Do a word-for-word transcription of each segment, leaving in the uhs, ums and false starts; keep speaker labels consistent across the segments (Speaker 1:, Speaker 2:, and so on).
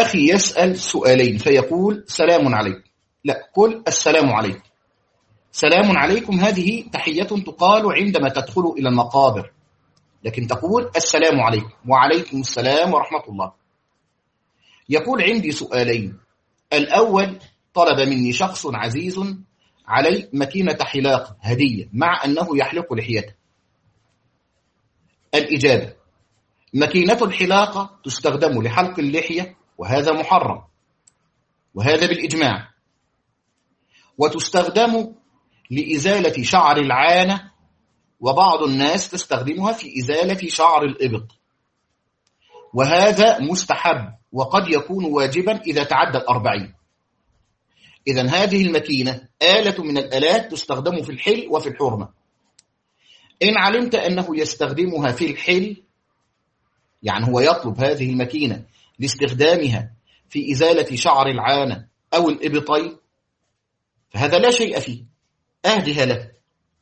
Speaker 1: أخي يسأل سؤالين فيقول سلام عليكم. لا، قل السلام عليكم. سلام عليكم هذه تحية تقال عندما تدخل إلى المقابر، لكن تقول السلام عليكم وعليكم السلام ورحمة الله. يقول عندي سؤالين. الأول، طلب مني شخص عزيز علي مكينة حلاق هدية مع أنه يحلق لحيته. الإجابة: مكينة الحلاقة تستخدم لحلق اللحية وهذا محرم، وهذا بالإجماع، وتستخدم لإزالة شعر العانة، وبعض الناس تستخدمها في إزالة شعر الإبط، وهذا مستحب وقد يكون واجبا إذا تعدى الأربعين. إذن هذه المكينة آلة من الآلات تستخدم في الحل وفي الحرمة. إن علمت أنه يستخدمها في الحل، يعني هو يطلب هذه المكينة لاستخدامها في إزالة شعر العانة أو الإبطين، فهذا لا شيء فيه، أهدها له.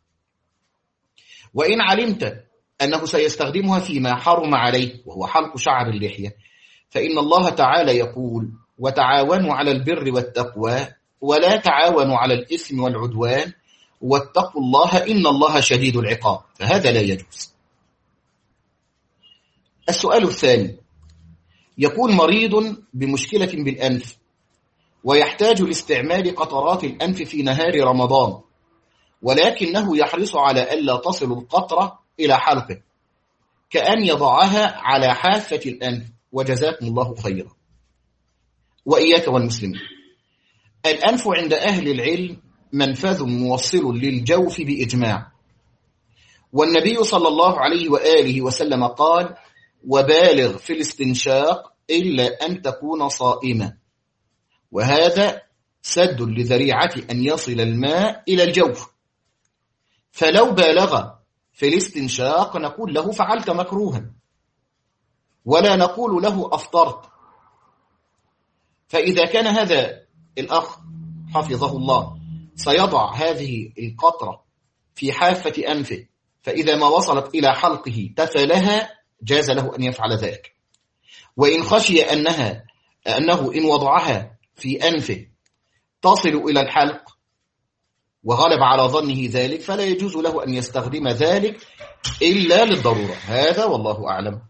Speaker 1: وإن علمت أنه سيستخدمها فيما حرم عليه وهو حلق شعر اللحية، فإن الله تعالى يقول: وتعاونوا على البر والتقوى ولا تعاونوا على الإثم والعدوان واتقوا الله إن الله شديد العقاب، فهذا لا يجوز. السؤال الثاني، يكون مريض بمشكلة بالأنف ويحتاج لاستعمال قطرات الأنف في نهار رمضان، ولكنه يحرص على ألا تصل القطرة إلى حلقه، كأن يضعها على حافة الأنف، وجزاكم الله خيرا. وإياك والمسلمين. الأنف عند أهل العلم منفذ موصل للجوف بإجماع، والنبي صلى الله عليه وآله وسلم قال: وبالغ في الاستنشاق إلا أن تكون صائما، وهذا سد لذريعة أن يصل الماء إلى الجوف. فلو بالغ في الاستنشاق نقول له فعلت مكروها، ولا نقول له أفطرت. فإذا كان هذا الأخ حفظه الله سيضع هذه القطرة في حافة أنفه، فإذا ما وصلت إلى حلقه تفلها، جاز له أن يفعل ذلك. وإن خشي أنها أنه إن وضعها في أنفه تصل إلى الحلق وغلب على ظنه ذلك، فلا يجوز له أن يستخدم ذلك إلا للضرورة. هذا والله أعلم.